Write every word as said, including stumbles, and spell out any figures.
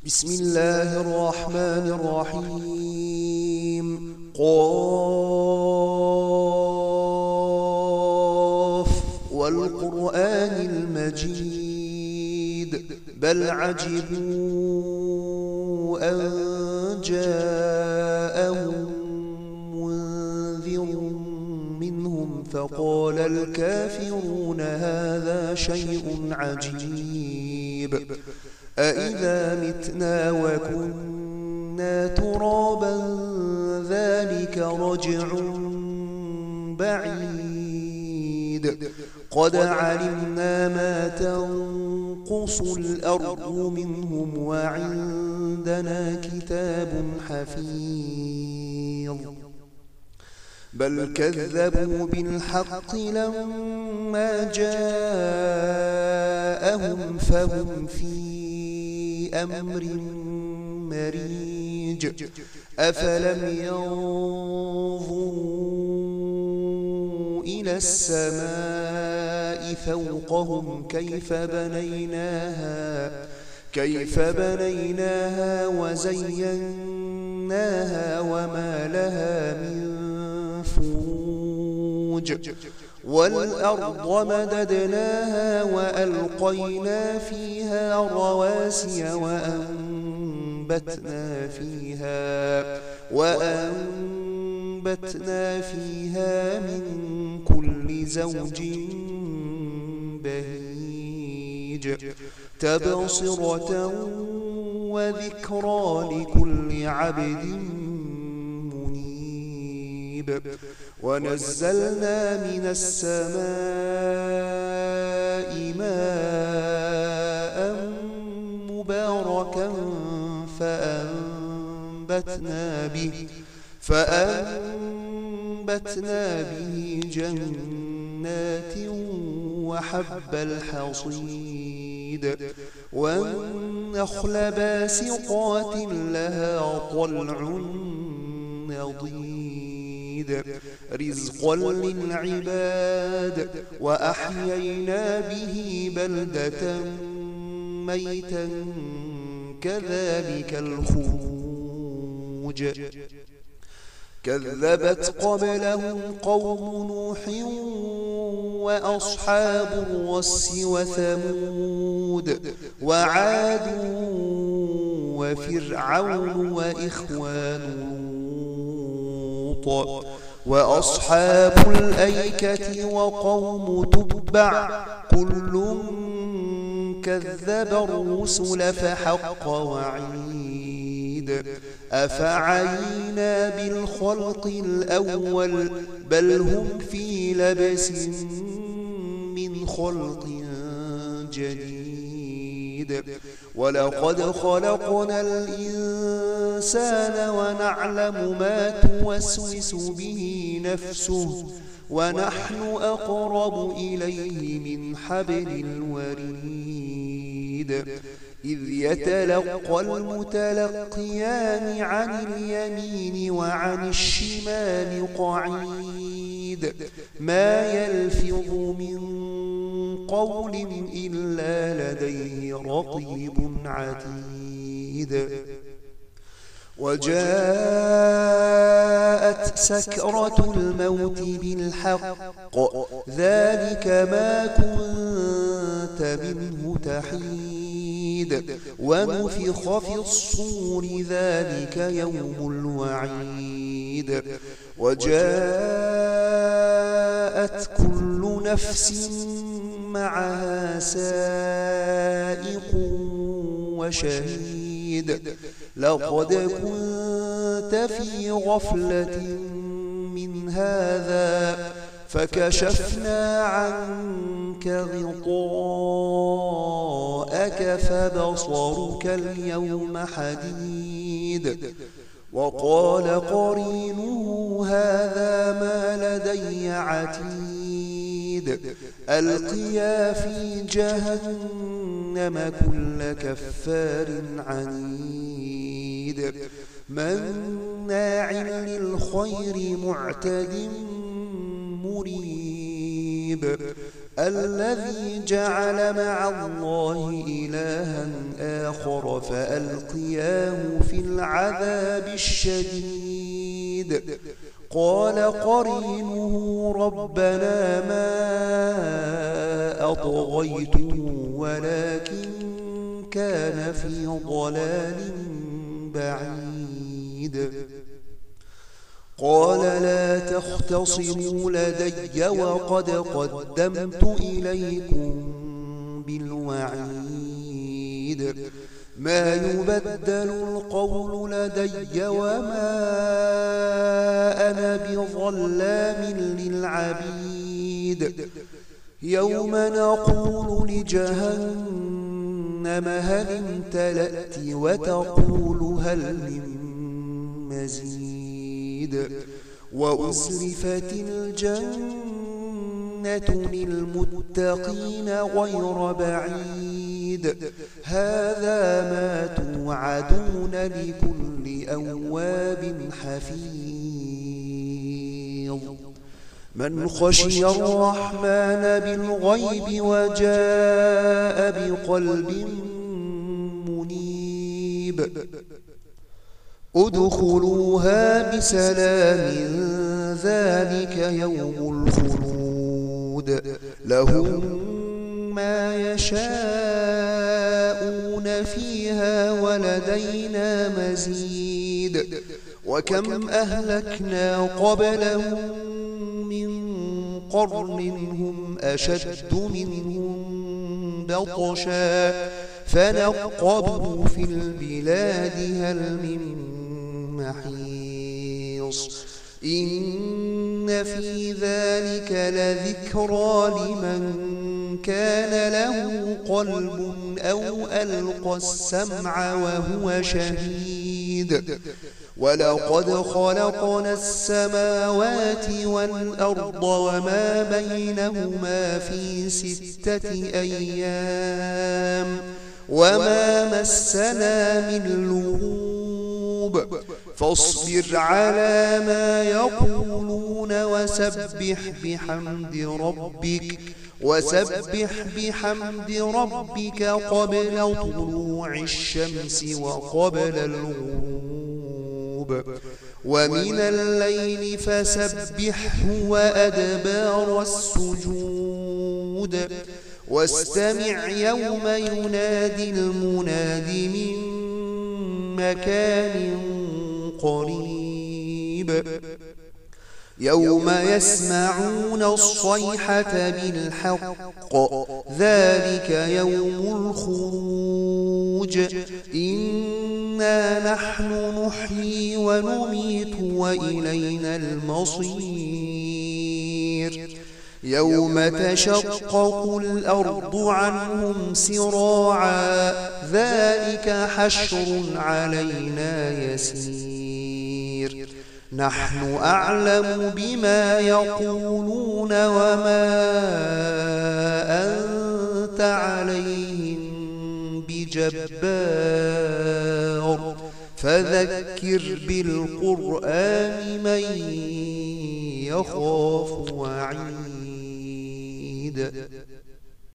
بسم الله الرحمن الرحيم. قاف والقرآن المجيد بل عجبوا أن جاءهم منذر منهم فقال الكافرون هذا شيء عجيب أإذا متنا وكنا ترابا ذلك رجع بعيد قد علمنا ما تنقص الأرض منهم وعندنا كتاب حفيظ بل كذبوا بالحق لما جاءهم فهم في أمر مريج أفلم ينظروا إلى السماء فوقهم كيف بنيناها كيف بنيناها وزيناها وما لها من فروج والأرض مددناها وألقينا فيها رواسي وأنبتنا فيها وأنبتنا فيها من كل زوج بهيج تبصرة وذكرى لكل عبد منيب ونزلنا من السماء ماء مباركا فأنبتنا به فأنبتنا به جنات وحب الحصيد والنخل باسقات لها طلع نضيد رزقا للعباد وأحيينا به بلدة ميتا كذلك الخروج كذبت قبلهم قوم نوح وأصحاب الرس وثمود وعاد وفرعون وإخوان لوط وأصحاب الأيكة وقوم تبع كل كذب الرسل فحق وعيد أفعينا بالخلق الأول بل هم في لبس من خلق جديد ولقد خلقنا الإنسان ونعلم ما توسوس به نفسه ونحن أقرب إليه من حبل الوريد إذ يتلقى المتلقيان عن اليمين وعن الشمال قعيد ما يلفظ من قول إلا لديه رقيب عتيد وجاءت سكرة الموت بالحق ذلك ما كنت منه تحيد ونفخ في الصور ذلك يوم الوعيد وجاءت كل نفس معها سائق وشهيد لقد كنت في غفلة من هذا فكشفنا عنك غطاءك فبصرك اليوم حديد وقال قرينه هذا ما لدي عتيد ألقيا في جهنم كل كفار عنيد مناع للخير معتد مريب الذي جعل مع الله إلها آخر فألقياه في العذاب الشديد قال قرينه ربنا ما أطغيته ولكن كان في ضلال بعيد قال لا تختصموا لدي وقد قدمت إليكم بالوعيد ما يبدل القول لدي وما أنا بظلام للعبيد يوم نقول لجهنم هل امتلأت وتقول هل من مزيد وأزلفت الجنة للمتقين غير بعيد هذا ما توعدون لكل أواب حفيظ من خشي الرحمن بالغيب وجاء بقلب منيب ادخلوها بسلام ذلك يوم الخلود لهم ما يشاءون فيها ولدينا مزيد وكم أهلكنا قبلهم من قرن هم أشد منهم بطشا فنقبوا في البلاد هل من محيص إن في ذلك لذكرى لمن كان له قلب أو ألقى السمع وهو شهيد ولقد خلقنا السماوات والأرض وما بينهما في ستة أيام وما مسنا من لغوب فاصبر على ما يقولون وسبح بحمد ربك وسبح بحمد ربك قبل طلوع الشمس وقبل الغروب ومن الليل فسبحه وأدبار السجود واستمع يوم ينادي المناد من مكان قريب يوم يسمعون الصيحة بالحق ذلك يوم الخروج إنا نحن نحيي ونميت وإلينا المصير يوم تشقق الأرض عنهم سراعا ذلك حشر علينا يسير نحن أعلم بما يقولون وما أنت عليهم بجبار فذكر بالقرآن من يخاف وعيد